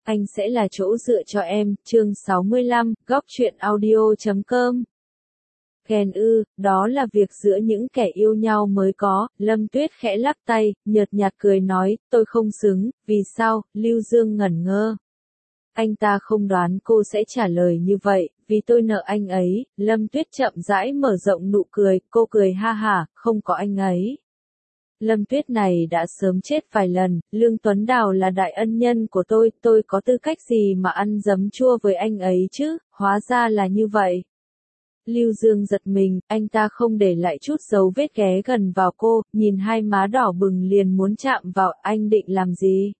Anh sẽ là chỗ dựa cho em, chương 65, góc truyện audio.com. Ghen ư, đó là việc giữa những kẻ yêu nhau mới có, Lâm Tuyết khẽ lắc tay, nhợt nhạt cười nói, tôi không xứng, vì sao, Lưu Dương ngẩn ngơ. Anh ta không đoán cô sẽ trả lời như vậy, vì tôi nợ anh ấy, Lâm Tuyết chậm rãi mở rộng nụ cười, cô cười ha hả, không có anh ấy. Lâm Tuyết này đã sớm chết vài lần, Lương Tuấn Đào là đại ân nhân của tôi có tư cách gì mà ăn giấm chua với anh ấy chứ, hóa ra là như vậy. Lưu Dương giật mình, anh ta không để lại chút dấu vết ghé gần vào cô, nhìn hai má đỏ bừng liền muốn chạm vào, anh định làm gì?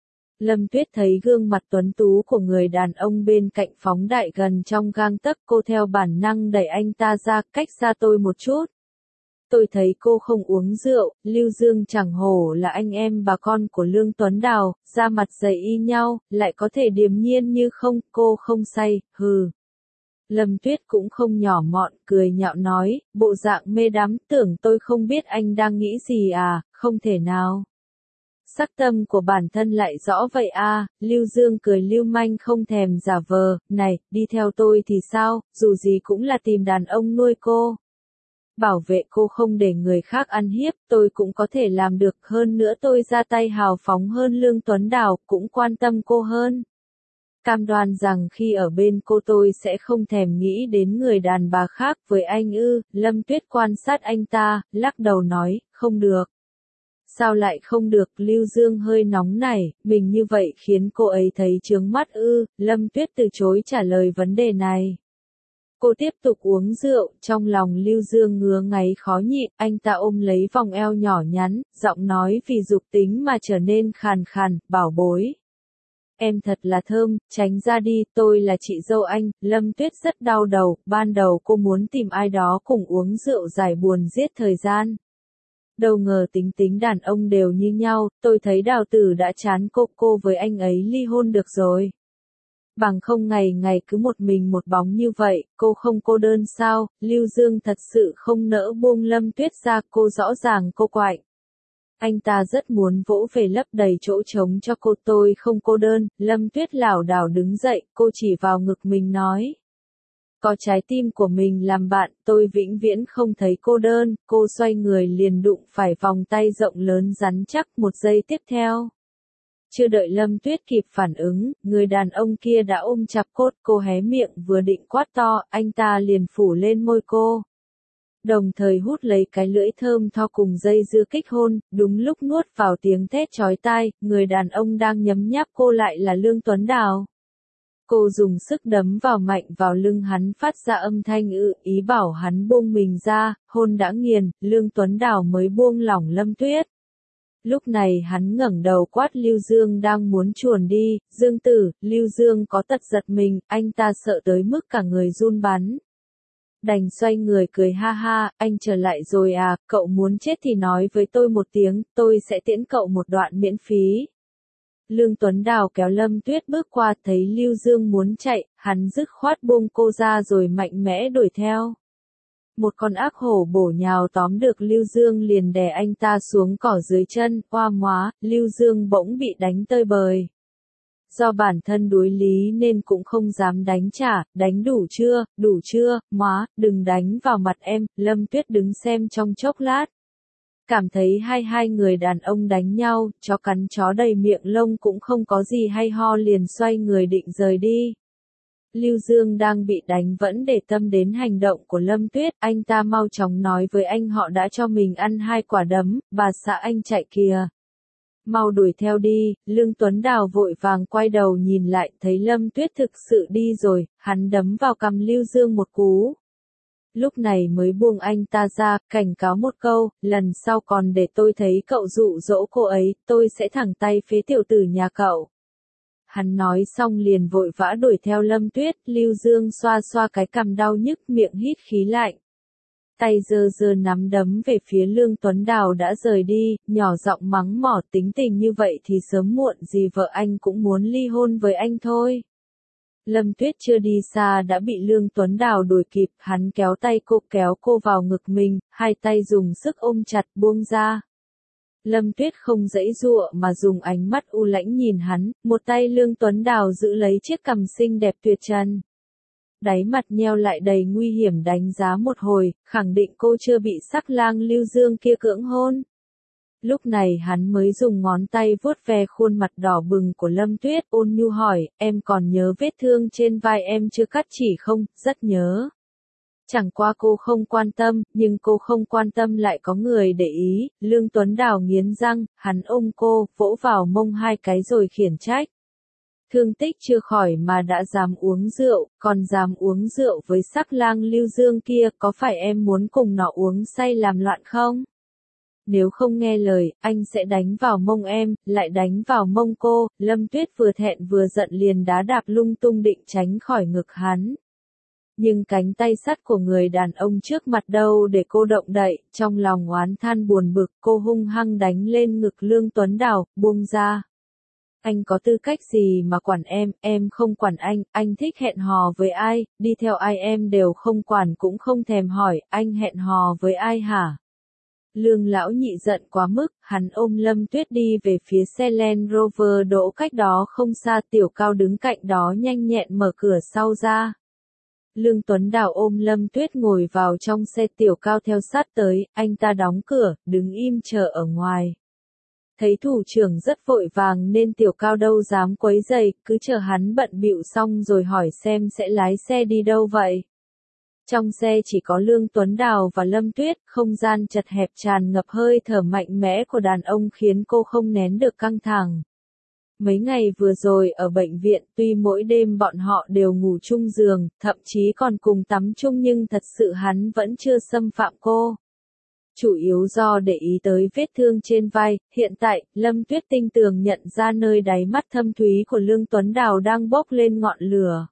Lâm Tuyết thấy gương mặt tuấn tú của người đàn ông bên cạnh phóng đại gần trong gang tấc, cô theo bản năng đẩy anh ta ra, cách xa tôi một chút. Tôi thấy cô không uống rượu, Lưu Dương chẳng hổ là anh em bà con của Lương Tuấn Đào, da mặt dày y nhau, lại có thể điềm nhiên như không, cô không say, hừ. Lâm Tuyết cũng không nhỏ mọn, cười nhạo nói, bộ dạng mê đắm, tưởng tôi không biết anh đang nghĩ gì à, không thể nào. Sắc tâm của bản thân lại rõ vậy à, Lưu Dương cười lưu manh không thèm giả vờ, này, đi theo tôi thì sao, dù gì cũng là tìm đàn ông nuôi cô. Bảo vệ cô không để người khác ăn hiếp, tôi cũng có thể làm được, hơn nữa tôi ra tay hào phóng hơn Lương Tuấn Đào, cũng quan tâm cô hơn. Cam đoan rằng khi ở bên cô tôi sẽ không thèm nghĩ đến người đàn bà khác với anh ư, Lâm Tuyết quan sát anh ta, lắc đầu nói, không được. Sao lại không được, Lưu Dương hơi nóng nảy, mình như vậy khiến cô ấy thấy chướng mắt ư, Lâm Tuyết từ chối trả lời vấn đề này. Cô tiếp tục uống rượu, trong lòng Lưu Dương ngứa ngáy khó nhịn, anh ta ôm lấy vòng eo nhỏ nhắn, giọng nói vì dục tính mà trở nên khàn khàn, bảo bối. Em thật là thơm, tránh ra đi, tôi là chị dâu anh, Lâm Tuyết rất đau đầu, ban đầu cô muốn tìm ai đó cùng uống rượu giải buồn giết thời gian. Đâu ngờ tính tính đàn ông đều như nhau, tôi thấy Đào Tử đã chán cô với anh ấy ly hôn được rồi. Bằng không ngày ngày cứ một mình một bóng như vậy, cô không cô đơn sao, Lưu Dương thật sự không nỡ buông Lâm Tuyết ra, cô rõ ràng cô quạnh. Anh ta rất muốn vỗ về lấp đầy chỗ trống cho cô, tôi không cô đơn, Lâm Tuyết lảo đảo đứng dậy, cô chỉ vào ngực mình nói. Có trái tim của mình làm bạn, tôi vĩnh viễn không thấy cô đơn, cô xoay người liền đụng phải vòng tay rộng lớn rắn chắc, một giây tiếp theo. Chưa đợi Lâm Tuyết kịp phản ứng, người đàn ông kia đã ôm chặt cô hé miệng vừa định quát to, anh ta liền phủ lên môi cô. Đồng thời hút lấy cái lưỡi thơm tho cùng dây dưa kích hôn, đúng lúc nuốt vào tiếng thét chói tai, người đàn ông đang nhấm nháp cô lại là Lương Tuấn Đào. Cô dùng sức đấm vào mạnh vào lưng hắn phát ra âm thanh ý bảo hắn buông mình ra, hôn đã nghiền, Lương Tuấn Đào mới buông lỏng Lâm Tuyết. Lúc này hắn ngẩng đầu quát Lưu Dương đang muốn chuồn đi, Dương Tử, Lưu Dương có tật giật mình, anh ta sợ tới mức cả người run bắn. Đành xoay người cười ha ha, anh trở lại rồi à, cậu muốn chết thì nói với tôi một tiếng, tôi sẽ tiễn cậu một đoạn miễn phí. Lương Tuấn Đào kéo Lâm Tuyết bước qua, thấy Lưu Dương muốn chạy, hắn dứt khoát buông cô ra rồi mạnh mẽ đuổi theo. Một con ác hổ bổ nhào tóm được Lưu Dương liền đè anh ta xuống cỏ dưới chân, oa móa, Lưu Dương bỗng bị đánh tơi bời. Do bản thân đuối lý nên cũng không dám đánh trả, đánh đủ chưa, móa, đừng đánh vào mặt em, Lâm Tuyết đứng xem trong chốc lát. Cảm thấy hai người đàn ông đánh nhau, chó cắn chó đầy miệng lông cũng không có gì hay ho liền xoay người định rời đi. Lưu Dương đang bị đánh vẫn để tâm đến hành động của Lâm Tuyết, anh ta mau chóng nói với anh họ đã cho mình ăn 2 quả đấm, bà xã anh chạy kìa. Mau đuổi theo đi, Lương Tuấn Đào vội vàng quay đầu nhìn lại, thấy Lâm Tuyết thực sự đi rồi, hắn đấm vào cằm Lưu Dương một cú. Lúc này mới buông anh ta ra, cảnh cáo một câu, lần sau còn để tôi thấy cậu dụ dỗ cô ấy, tôi sẽ thẳng tay phế tiểu tử nhà cậu. Hắn nói xong liền vội vã đuổi theo Lâm Tuyết, Lưu Dương xoa xoa cái cằm đau nhức, miệng hít khí lạnh. Tay giơ nắm đấm về phía Lương Tuấn Đào đã rời đi, nhỏ giọng mắng mỏ, tính tình như vậy thì sớm muộn gì vợ anh cũng muốn ly hôn với anh thôi. Lâm Tuyết chưa đi xa đã bị Lương Tuấn Đào đuổi kịp, hắn kéo tay cô, kéo cô vào ngực mình, hai tay dùng sức ôm chặt buông ra. Lâm Tuyết không giãy giụa mà dùng ánh mắt u lãnh nhìn hắn, một tay Lương Tuấn Đào giữ lấy chiếc cằm xinh đẹp tuyệt trần. Đáy mặt nheo lại đầy nguy hiểm đánh giá một hồi, khẳng định cô chưa bị sắc lang Lưu Dương kia cưỡng hôn. Lúc này hắn mới dùng ngón tay vuốt ve khuôn mặt đỏ bừng của Lâm Tuyết, ôn nhu hỏi, em còn nhớ vết thương trên vai em chưa cắt chỉ không? Rất nhớ. Chẳng qua cô không quan tâm, nhưng cô không quan tâm lại có người để ý. Lương Tuấn Đào nghiến răng, hắn ôm cô, vỗ vào mông hai cái rồi khiển trách. Thương tích chưa khỏi mà đã dám uống rượu, còn dám uống rượu với sắc lang Lưu Dương kia, có phải em muốn cùng nó uống say làm loạn không? Nếu không nghe lời, anh sẽ đánh vào mông em, lại đánh vào mông cô. Lâm Tuyết vừa thẹn vừa giận liền đá đạp lung tung định tránh khỏi ngực hắn. Nhưng cánh tay sắt của người đàn ông trước mặt đâu để cô động đậy, trong lòng oán than buồn bực, cô hung hăng đánh lên ngực Lương Tuấn Đào, buông ra. Anh có tư cách gì mà quản em không quản anh thích hẹn hò với ai, đi theo ai em đều không quản cũng không thèm hỏi, anh hẹn hò với ai hả? Lương lão nhị giận quá mức, hắn ôm Lâm Tuyết đi về phía xe Land Rover đỗ cách đó không xa, Tiểu Cao đứng cạnh đó nhanh nhẹn mở cửa sau ra. Lương Tuấn Đào ôm Lâm Tuyết ngồi vào trong xe, Tiểu Cao theo sát tới, anh ta đóng cửa, đứng im chờ ở ngoài. Thấy thủ trưởng rất vội vàng nên Tiểu Cao đâu dám quấy rầy, cứ chờ hắn bận bịu xong rồi hỏi xem sẽ lái xe đi đâu vậy. Trong xe chỉ có Lương Tuấn Đào và Lâm Tuyết, không gian chật hẹp tràn ngập hơi thở mạnh mẽ của đàn ông khiến cô không nén được căng thẳng. Mấy ngày vừa rồi ở bệnh viện, tuy mỗi đêm bọn họ đều ngủ chung giường, thậm chí còn cùng tắm chung nhưng thật sự hắn vẫn chưa xâm phạm cô. Chủ yếu do để ý tới vết thương trên vai, hiện tại, Lâm Tuyết tinh tường nhận ra nơi đáy mắt thâm thúy của Lương Tuấn Đào đang bốc lên ngọn lửa.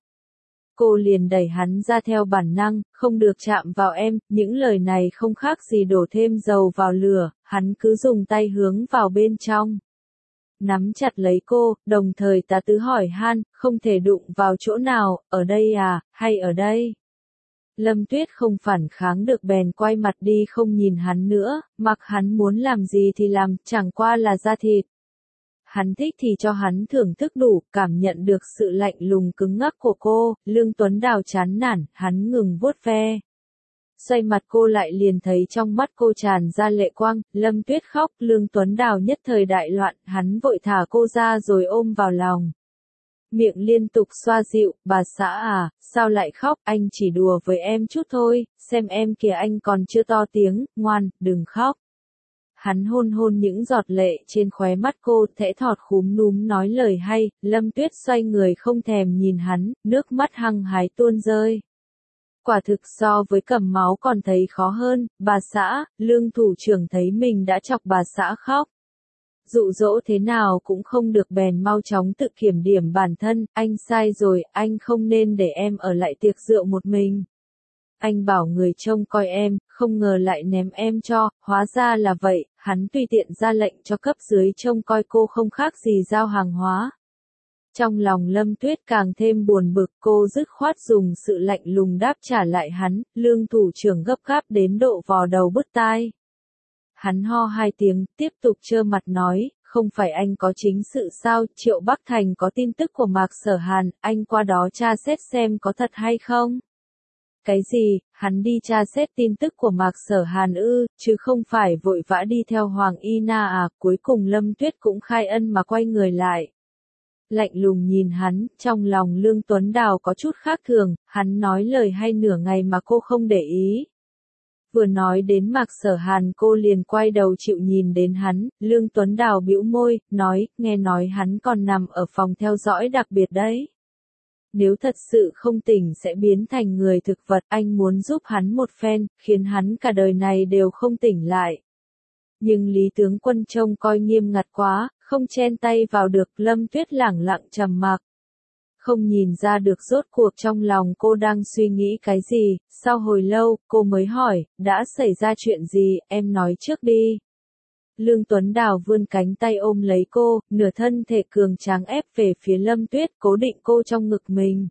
Cô liền đẩy hắn ra theo bản năng, không được chạm vào em, những lời này không khác gì đổ thêm dầu vào lửa, hắn cứ dùng tay hướng vào bên trong. Nắm chặt lấy cô, đồng thời tá tứ hỏi han, không thể đụng vào chỗ nào, ở đây à, hay ở đây? Lâm Tuyết không phản kháng được bèn quay mặt đi không nhìn hắn nữa, mặc hắn muốn làm gì thì làm, chẳng qua là da thịt. Hắn thích thì cho hắn thưởng thức đủ, cảm nhận được sự lạnh lùng cứng ngắc của cô, Lương Tuấn Đào chán nản, hắn ngừng vuốt ve. Xoay mặt cô lại liền thấy trong mắt cô tràn ra lệ quang, Lâm Tuyết khóc, Lương Tuấn Đào nhất thời đại loạn, hắn vội thả cô ra rồi ôm vào lòng. Miệng liên tục xoa dịu, bà xã à, sao lại khóc, anh chỉ đùa với em chút thôi, xem em kìa anh còn chưa to tiếng, ngoan, đừng khóc. Hắn hôn hôn những giọt lệ trên khóe mắt cô, thẽ thọt khúm núm nói lời hay, Lâm Tuyết xoay người không thèm nhìn hắn, nước mắt hăng hái tuôn rơi. Quả thực so với cầm máu còn thấy khó hơn, bà xã, Lương thủ trưởng thấy mình đã chọc bà xã khóc. Dụ dỗ thế nào cũng không được bèn mau chóng tự kiểm điểm bản thân, anh sai rồi, anh không nên để em ở lại tiệc rượu một mình. Anh bảo người trông coi em, không ngờ lại ném em cho, hóa ra là vậy, hắn tùy tiện ra lệnh cho cấp dưới trông coi cô không khác gì giao hàng hóa. Trong lòng Lâm Tuyết càng thêm buồn bực, cô dứt khoát dùng sự lạnh lùng đáp trả lại hắn, Lương thủ trưởng gấp gáp đến độ vò đầu bứt tai. Hắn ho hai tiếng, tiếp tục trơ mặt nói, không phải anh có chính sự sao, Triệu Bắc Thành có tin tức của Mạc Sở Hàn, anh qua đó tra xét xem có thật hay không? Cái gì, hắn đi tra xét tin tức của Mạc Sở Hàn ư, chứ không phải vội vã đi theo Hoàng Y Na à, cuối cùng Lâm Tuyết cũng khai ân mà quay người lại. Lạnh lùng nhìn hắn, trong lòng Lương Tuấn Đào có chút khác thường, hắn nói lời hay nửa ngày mà cô không để ý. Vừa nói đến Mạc Sở Hàn cô liền quay đầu chịu nhìn đến hắn, Lương Tuấn Đào bĩu môi, nói, nghe nói hắn còn nằm ở phòng theo dõi đặc biệt đấy. Nếu thật sự không tỉnh sẽ biến thành người thực vật, anh muốn giúp hắn một phen, khiến hắn cả đời này đều không tỉnh lại. Nhưng Lý tướng quân trông coi nghiêm ngặt quá, không chen tay vào được, Lâm Tuyết lẳng lặng trầm mặc. Không nhìn ra được rốt cuộc trong lòng cô đang suy nghĩ cái gì, sau hồi lâu, cô mới hỏi, đã xảy ra chuyện gì, em nói trước đi. Lương Tuấn Đào vươn cánh tay ôm lấy cô, nửa thân thể cường tráng ép về phía Lâm Tuyết, cố định cô trong ngực mình.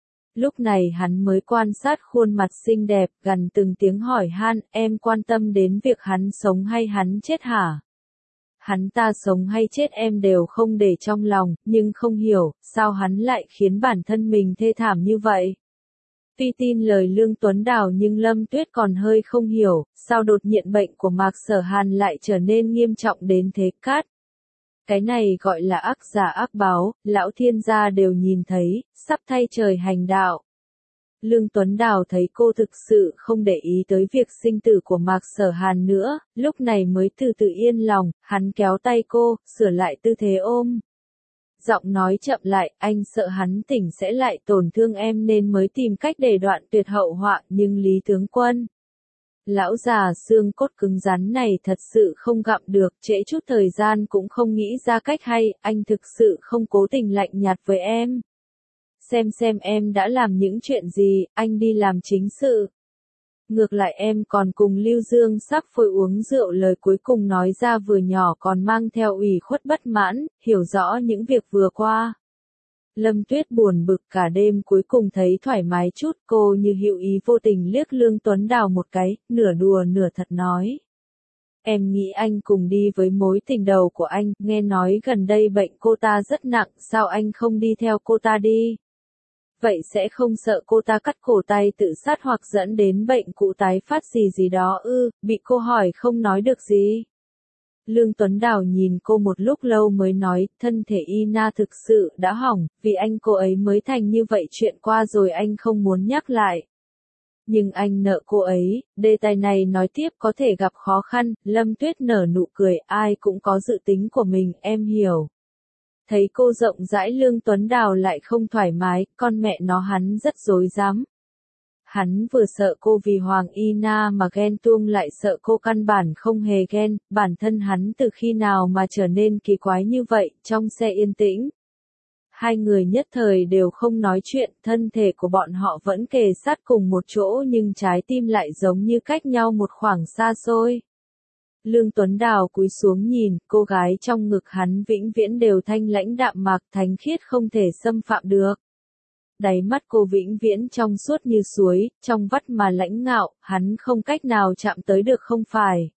Lúc này hắn mới quan sát khuôn mặt xinh đẹp, gần từng tiếng hỏi han, em quan tâm đến việc hắn sống hay hắn chết hả? Hắn ta sống hay chết em đều không để trong lòng, nhưng không hiểu, sao hắn lại khiến bản thân mình thê thảm như vậy. Tuy tin lời Lương Tuấn Đào nhưng Lâm Tuyết còn hơi không hiểu, sao đột nhiên bệnh của Mạc Sở Hàn lại trở nên nghiêm trọng đến thế cát. Cái này gọi là ác giả ác báo, lão thiên gia đều nhìn thấy, sắp thay trời hành đạo. Lương Tuấn Đào thấy cô thực sự không để ý tới việc sinh tử của Mạc Sở Hàn nữa, lúc này mới từ từ yên lòng, hắn kéo tay cô, sửa lại tư thế ôm. Giọng nói chậm lại, anh sợ hắn tỉnh sẽ lại tổn thương em nên mới tìm cách để đoạn tuyệt hậu họa, nhưng Lý tướng quân. Lão già xương cốt cứng rắn này thật sự không gặm được, trễ chút thời gian cũng không nghĩ ra cách hay, anh thực sự không cố tình lạnh nhạt với em. Xem em đã làm những chuyện gì, anh đi làm chính sự. Ngược lại em còn cùng Lưu Dương sắp phôi uống rượu, lời cuối cùng nói ra vừa nhỏ còn mang theo ủy khuất bất mãn, hiểu rõ những việc vừa qua. Lâm Tuyết buồn bực cả đêm cuối cùng thấy thoải mái chút, cô như hữu ý vô tình liếc Lương Tuấn Đào một cái, nửa đùa nửa thật nói. Em nghĩ anh cùng đi với mối tình đầu của anh, nghe nói gần đây bệnh cô ta rất nặng, sao anh không đi theo cô ta đi? Vậy sẽ không sợ cô ta cắt cổ tay tự sát hoặc dẫn đến bệnh cũ tái phát gì đó ư, bị cô hỏi không nói được gì. Lương Tuấn Đào nhìn cô một lúc lâu mới nói, thân thể Ina thực sự đã hỏng, vì anh cô ấy mới thành như vậy, chuyện qua rồi anh không muốn nhắc lại. Nhưng anh nợ cô ấy, đề tài này nói tiếp có thể gặp khó khăn, Lâm Tuyết nở nụ cười, ai cũng có dự tính của mình, em hiểu. Thấy cô rộng rãi Lương Tuấn Đào lại không thoải mái, con mẹ nó hắn rất dối dám. Hắn vừa sợ cô vì Hoàng Ina mà ghen tuông lại sợ cô căn bản không hề ghen, bản thân hắn từ khi nào mà trở nên kỳ quái như vậy, trong xe yên tĩnh. Hai người nhất thời đều không nói chuyện, thân thể của bọn họ vẫn kề sát cùng một chỗ nhưng trái tim lại giống như cách nhau một khoảng xa xôi. Lương Tuấn Đào cúi xuống nhìn, cô gái trong ngực hắn vĩnh viễn đều thanh lãnh đạm mạc thánh khiết không thể xâm phạm được. Đáy mắt cô vĩnh viễn trong suốt như suối, trong vắt mà lãnh ngạo, hắn không cách nào chạm tới được không phải.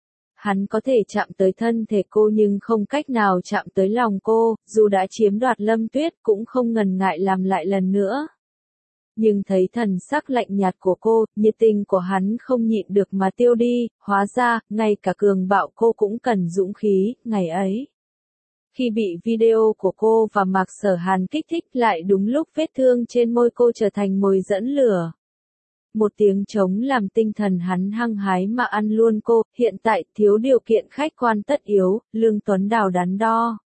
Hắn có thể chạm tới thân thể cô nhưng không cách nào chạm tới lòng cô, dù đã chiếm đoạt Lâm Tuyết cũng không ngần ngại làm lại lần nữa. Nhưng thấy thần sắc lạnh nhạt của cô, nhiệt tình của hắn không nhịn được mà tiêu đi, hóa ra, ngay cả cường bạo cô cũng cần dũng khí, ngày ấy. Khi bị video của cô và Mạc Sở Hàn kích thích lại đúng lúc vết thương trên môi cô trở thành mồi dẫn lửa. Một tiếng trống làm tinh thần hắn hăng hái mà ăn luôn cô, hiện tại thiếu điều kiện khách quan tất yếu, Lương Tuấn Đào đắn đo.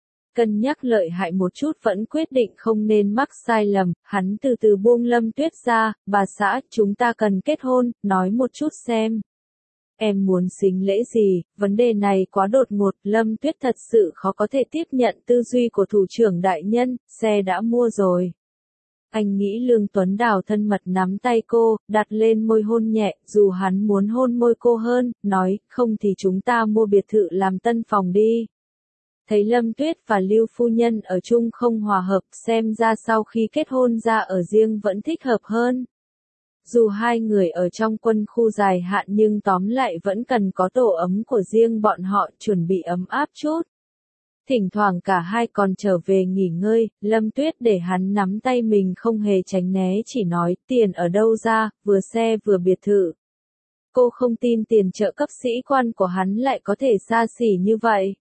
Cân nhắc lợi hại một chút vẫn quyết định không nên mắc sai lầm, hắn từ từ buông Lâm Tuyết ra, bà xã, chúng ta cần kết hôn, nói một chút xem. Em muốn sính lễ gì, vấn đề này quá đột ngột, Lâm Tuyết thật sự khó có thể tiếp nhận tư duy của thủ trưởng đại nhân, xe đã mua rồi. Anh nghĩ Lương Tuấn Đào thân mật nắm tay cô, đặt lên môi hôn nhẹ, dù hắn muốn hôn môi cô hơn, nói, không thì chúng ta mua biệt thự làm tân phòng đi. Thấy Lâm Tuyết và Lưu phu nhân ở chung không hòa hợp, xem ra sau khi kết hôn ra ở riêng vẫn thích hợp hơn. Dù hai người ở trong quân khu dài hạn nhưng tóm lại vẫn cần có tổ ấm của riêng bọn họ, chuẩn bị ấm áp chút. Thỉnh thoảng cả hai còn trở về nghỉ ngơi, Lâm Tuyết để hắn nắm tay mình không hề tránh né, chỉ nói, tiền ở đâu ra, vừa xe vừa biệt thự. Cô không tin tiền trợ cấp sĩ quan của hắn lại có thể xa xỉ như vậy.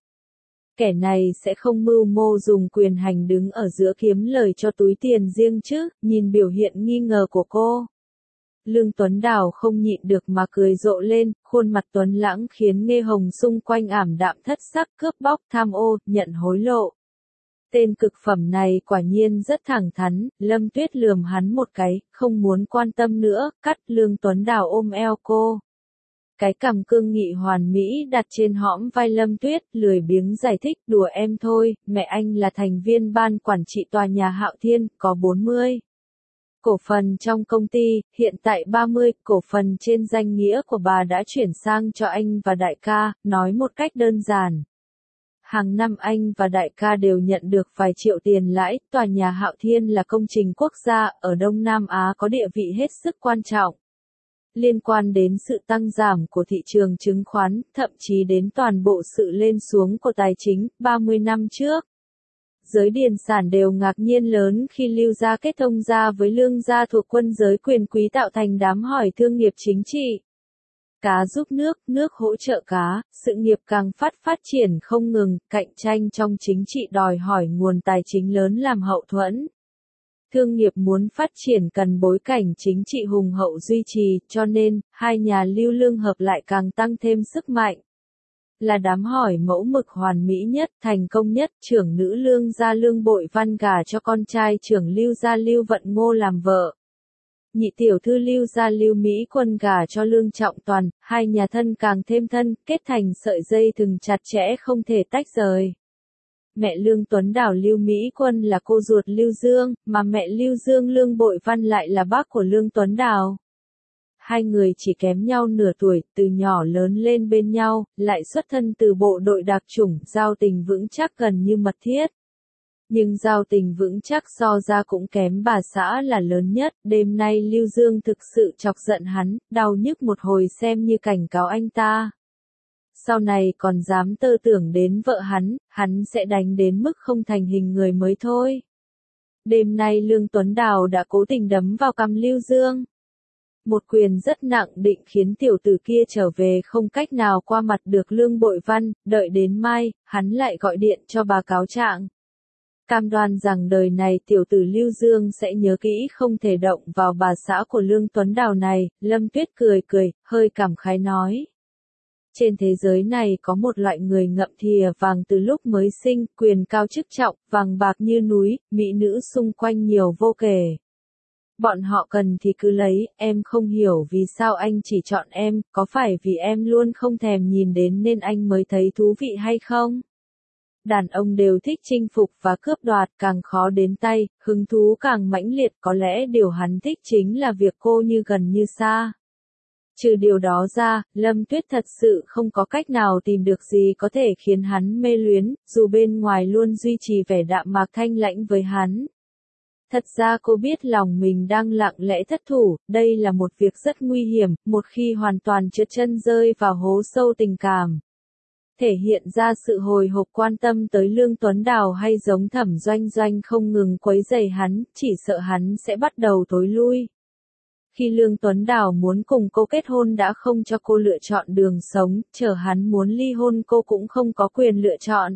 Kẻ này sẽ không mưu mô dùng quyền hành đứng ở giữa kiếm lời cho túi tiền riêng chứ, nhìn biểu hiện nghi ngờ của cô. Lương Tuấn Đào không nhịn được mà cười rộ lên, khuôn mặt tuấn lãng khiến Nghe Hồng xung quanh ảm đạm thất sắc, cướp bóc, tham ô, nhận hối lộ. Tên cực phẩm này quả nhiên rất thẳng thắn, Lâm Tuyết lườm hắn một cái, không muốn quan tâm nữa, cắt. Lương Tuấn Đào ôm eo cô. Cái cằm cương nghị hoàn mỹ đặt trên hõm vai Lâm Tuyết, lười biếng giải thích, đùa em thôi, mẹ anh là thành viên ban quản trị tòa nhà Hạo Thiên, có 40 cổ phần trong công ty, hiện tại 30 cổ phần trên danh nghĩa của bà đã chuyển sang cho anh và đại ca, nói một cách đơn giản. Hàng năm anh và đại ca đều nhận được vài triệu tiền lãi, tòa nhà Hạo Thiên là công trình quốc gia, ở Đông Nam Á có địa vị hết sức quan trọng. liên quan đến sự tăng giảm của thị trường chứng khoán, thậm chí đến toàn bộ sự lên xuống của tài chính 30 năm trước. Giới điền sản đều ngạc nhiên lớn khi Lưu Gia kết thông gia với Lương Gia thuộc quân giới quyền quý tạo thành đám hỏi thương nghiệp chính trị. Cá giúp nước, nước hỗ trợ cá, sự nghiệp càng phát triển không ngừng, cạnh tranh trong chính trị đòi hỏi nguồn tài chính lớn làm hậu thuẫn. Thương nghiệp muốn phát triển cần bối cảnh chính trị hùng hậu duy trì, cho nên, hai nhà Lưu Lương hợp lại càng tăng thêm sức mạnh. Là đám hỏi mẫu mực hoàn mỹ nhất, thành công nhất, trưởng nữ Lương Gia Lương Bội Văn gả cho con trai trưởng Lưu Gia Lưu Vận Ngô làm vợ. Nhị tiểu thư Lưu Gia Lưu Mỹ Quân gả cho Lương Trọng Toàn, hai nhà thân càng thêm thân, kết thành sợi dây thừng chặt chẽ không thể tách rời. Mẹ Lương Tuấn Đào Lưu Mỹ Quân là cô ruột Lưu Dương, mà mẹ Lưu Dương Lương Bội Văn lại là bác của Lương Tuấn Đào. Hai người chỉ kém nhau nửa tuổi, từ nhỏ lớn lên bên nhau, lại xuất thân từ bộ đội đặc chủng, giao tình vững chắc gần như mật thiết. Nhưng giao tình vững chắc so ra cũng kém bà xã là lớn nhất, đêm nay Lưu Dương thực sự chọc giận hắn, đau nhức một hồi xem như cảnh cáo anh ta. Sau này còn dám tơ tưởng đến vợ hắn sẽ đánh đến mức không thành hình người mới thôi. Đêm nay Lương Tuấn Đào đã cố tình đấm vào cằm Lưu Dương. Một quyền rất nặng định khiến tiểu tử kia trở về không cách nào qua mặt được Lương Bội Văn, đợi đến mai, hắn lại gọi điện cho bà cáo trạng. Cam đoan rằng đời này tiểu tử Lưu Dương sẽ nhớ kỹ không thể động vào bà xã của Lương Tuấn Đào này, Lâm Tuyết cười, hơi cảm khái nói. Trên thế giới này có một loại người ngậm thìa vàng từ lúc mới sinh, quyền cao chức trọng, vàng bạc như núi, mỹ nữ xung quanh nhiều vô kể. Bọn họ cần thì cứ lấy, em không hiểu vì sao anh chỉ chọn em, có phải vì em luôn không thèm nhìn đến nên anh mới thấy thú vị hay không? Đàn ông đều thích chinh phục và cướp đoạt, càng khó đến tay, hứng thú càng mãnh liệt, có lẽ điều hắn thích chính là việc cô như gần như xa. Trừ điều đó ra, Lâm Tuyết thật sự không có cách nào tìm được gì có thể khiến hắn mê luyến, dù bên ngoài luôn duy trì vẻ đạm mạc thanh lãnh với hắn. Thật ra cô biết lòng mình đang lặng lẽ thất thủ, đây là một việc rất nguy hiểm, một khi hoàn toàn trượt chân rơi vào hố sâu tình cảm. Thể hiện ra sự hồi hộp quan tâm tới Lương Tuấn Đào hay giống Thẩm Doanh Doanh không ngừng quấy rầy hắn, chỉ sợ hắn sẽ bắt đầu tối lui. Khi Lương Tuấn Đào muốn cùng cô kết hôn đã không cho cô lựa chọn đường sống, chờ hắn muốn ly hôn cô cũng không có quyền lựa chọn.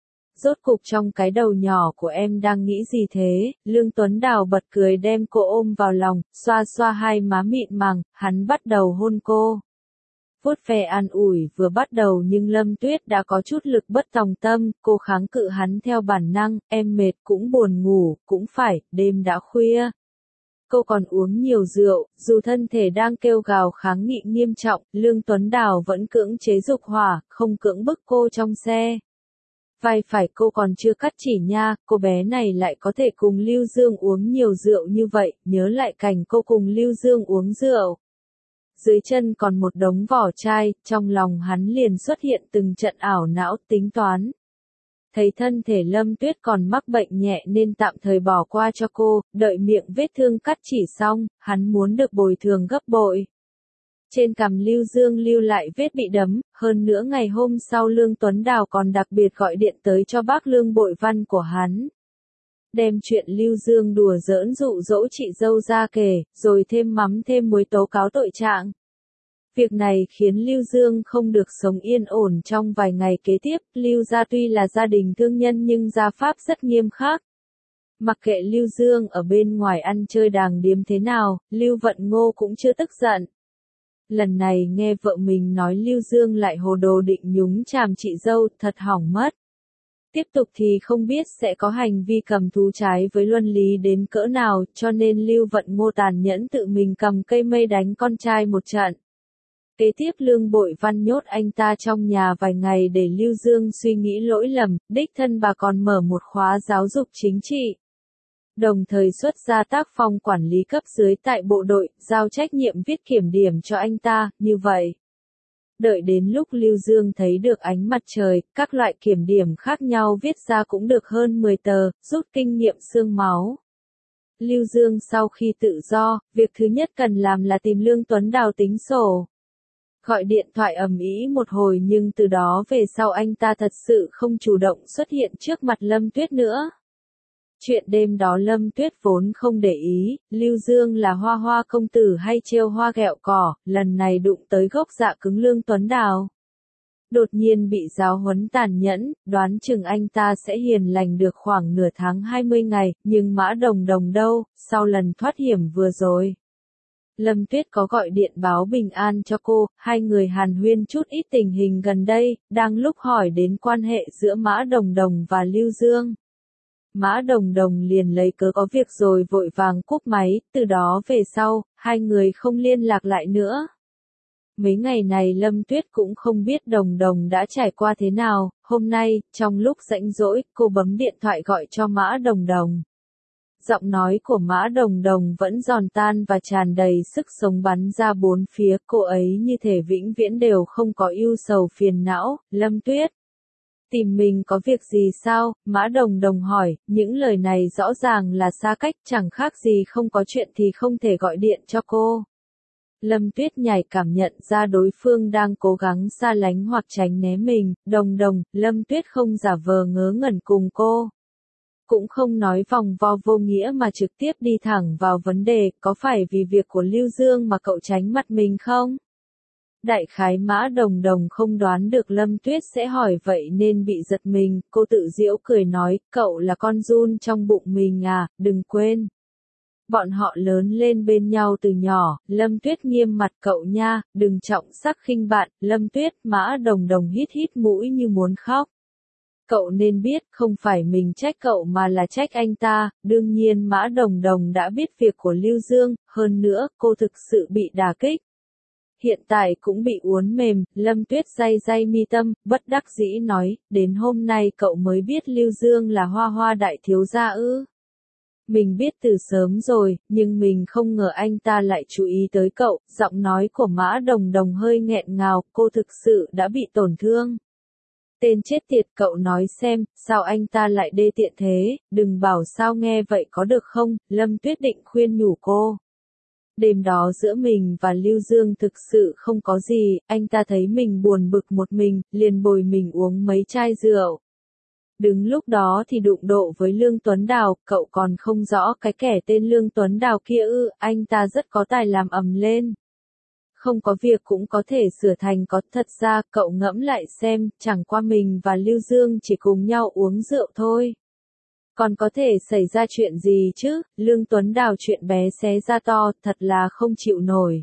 Rốt cục trong cái đầu nhỏ của em đang nghĩ gì thế? Lương Tuấn Đào bật cười đem cô ôm vào lòng, xoa xoa hai má mịn màng, hắn bắt đầu hôn cô. Vuốt ve an ủi vừa bắt đầu nhưng Lâm Tuyết đã có chút lực bất tòng tâm, cô kháng cự hắn theo bản năng, em mệt cũng buồn ngủ, cũng phải, đêm đã khuya. Cô còn uống nhiều rượu, dù thân thể đang kêu gào kháng nghị nghiêm trọng, Lương Tuấn Đào vẫn cưỡng chế dục hỏa, không cưỡng bức cô trong xe. Vai phải cô còn chưa cắt chỉ nha, cô bé này lại có thể cùng Lưu Dương uống nhiều rượu như vậy, nhớ lại cảnh cô cùng Lưu Dương uống rượu. Dưới chân còn một đống vỏ chai, trong lòng hắn liền xuất hiện từng trận ảo não tính toán. Thấy thân thể Lâm Tuyết còn mắc bệnh nhẹ nên tạm thời bỏ qua cho cô, đợi miệng vết thương cắt chỉ xong, hắn muốn được bồi thường gấp bội. Trên cằm Lưu Dương lưu lại vết bị đấm, hơn nữa ngày hôm sau Lương Tuấn Đào còn đặc biệt gọi điện tới cho bác Lương Bội Văn của hắn. Đem chuyện Lưu Dương đùa giỡn dụ dỗ chị dâu ra kể, rồi thêm mắm thêm muối tố cáo tội trạng. Việc này khiến Lưu Dương không được sống yên ổn trong vài ngày kế tiếp, Lưu gia tuy là gia đình thương nhân nhưng gia pháp rất nghiêm khắc. Mặc kệ Lưu Dương ở bên ngoài ăn chơi đàng điếm thế nào, Lưu Vận Ngô cũng chưa tức giận. Lần này nghe vợ mình nói Lưu Dương lại hồ đồ định nhúng chàm chị dâu, thật hỏng mất. Tiếp tục thì không biết sẽ có hành vi cầm thú trái với luân lý đến cỡ nào, cho nên Lưu Vận Ngô tàn nhẫn tự mình cầm cây mây đánh con trai một trận. Kế tiếp Lương Bội Văn nhốt anh ta trong nhà vài ngày để Lưu Dương suy nghĩ lỗi lầm, đích thân bà còn mở một khóa giáo dục chính trị. Đồng thời xuất ra tác phong quản lý cấp dưới tại bộ đội, giao trách nhiệm viết kiểm điểm cho anh ta, như vậy. Đợi đến lúc Lưu Dương thấy được ánh mặt trời, các loại kiểm điểm khác nhau viết ra cũng được hơn 10 tờ, rút kinh nghiệm xương máu. Lưu Dương sau khi tự do, việc thứ nhất cần làm là tìm Lương Tuấn Đào tính sổ. Gọi điện thoại ầm ĩ một hồi nhưng từ đó về sau anh ta thật sự không chủ động xuất hiện trước mặt Lâm Tuyết nữa. Chuyện đêm đó Lâm Tuyết vốn không để ý, Lưu Dương là hoa hoa công tử hay trêu hoa ghẹo cỏ, lần này đụng tới gốc dạ cứng Lương Tuấn Đào. Đột nhiên bị giáo huấn tàn nhẫn, đoán chừng anh ta sẽ hiền lành được khoảng nửa tháng 20 ngày, nhưng Mã Đồng Đồng đâu, sau lần thoát hiểm vừa rồi. Lâm Tuyết có gọi điện báo bình an cho cô, hai người hàn huyên chút ít tình hình gần đây, đang lúc hỏi đến quan hệ giữa Mã Đồng Đồng và Lưu Dương. Mã Đồng Đồng liền lấy cớ có việc rồi vội vàng cúp máy, từ đó về sau, hai người không liên lạc lại nữa. Mấy ngày này Lâm Tuyết cũng không biết Đồng Đồng đã trải qua thế nào, hôm nay, trong lúc rảnh rỗi, cô bấm điện thoại gọi cho Mã Đồng Đồng. Giọng nói của Mã Đồng Đồng vẫn giòn tan và tràn đầy sức sống bắn ra bốn phía, cô ấy như thể vĩnh viễn đều không có ưu sầu phiền não. Lâm Tuyết, tìm mình có việc gì sao? Mã Đồng Đồng hỏi, những lời này rõ ràng là xa cách, chẳng khác gì không có chuyện thì không thể gọi điện cho cô. Lâm Tuyết nhạy cảm nhận ra đối phương đang cố gắng xa lánh hoặc tránh né mình. Đồng Đồng, Lâm Tuyết không giả vờ ngớ ngẩn cùng cô. Cũng không nói vòng vo vô nghĩa mà trực tiếp đi thẳng vào vấn đề, có phải vì việc của Lưu Dương mà cậu tránh mặt mình không? Đại khái Mã Đồng Đồng không đoán được Lâm Tuyết sẽ hỏi vậy nên bị giật mình, cô tự giễu cười nói, cậu là con giun trong bụng mình à, đừng quên. Bọn họ lớn lên bên nhau từ nhỏ, Lâm Tuyết nghiêm mặt cậu nha, đừng trọng sắc khinh bạn. Lâm Tuyết, Mã Đồng Đồng hít hít mũi như muốn khóc. Cậu nên biết, không phải mình trách cậu mà là trách anh ta. Đương nhiên Mã Đồng Đồng đã biết việc của Lưu Dương, hơn nữa, cô thực sự bị đả kích. Hiện tại cũng bị uốn mềm. Lâm Tuyết day day mi tâm, bất đắc dĩ nói, đến hôm nay cậu mới biết Lưu Dương là hoa hoa đại thiếu gia ư? Mình biết từ sớm rồi, nhưng mình không ngờ anh ta lại chú ý tới cậu. Giọng nói của Mã Đồng Đồng hơi nghẹn ngào, cô thực sự đã bị tổn thương. Tên chết tiệt, cậu nói xem, sao anh ta lại đê tiện thế, đừng bảo sao nghe vậy có được không? Lâm Tuyết định khuyên nhủ cô. Đêm đó giữa mình và Lưu Dương thực sự không có gì, anh ta thấy mình buồn bực một mình, liền bồi mình uống mấy chai rượu. Đứng lúc đó thì đụng độ với Lương Tuấn Đào, cậu còn không rõ cái kẻ tên Lương Tuấn Đào kia ư, anh ta rất có tài làm ầm lên. Không có việc cũng có thể sửa thành có, thật ra cậu ngẫm lại xem, chẳng qua mình và Lưu Dương chỉ cùng nhau uống rượu thôi. Còn có thể xảy ra chuyện gì chứ, Lương Tuấn Đào chuyện bé xé ra to, thật là không chịu nổi.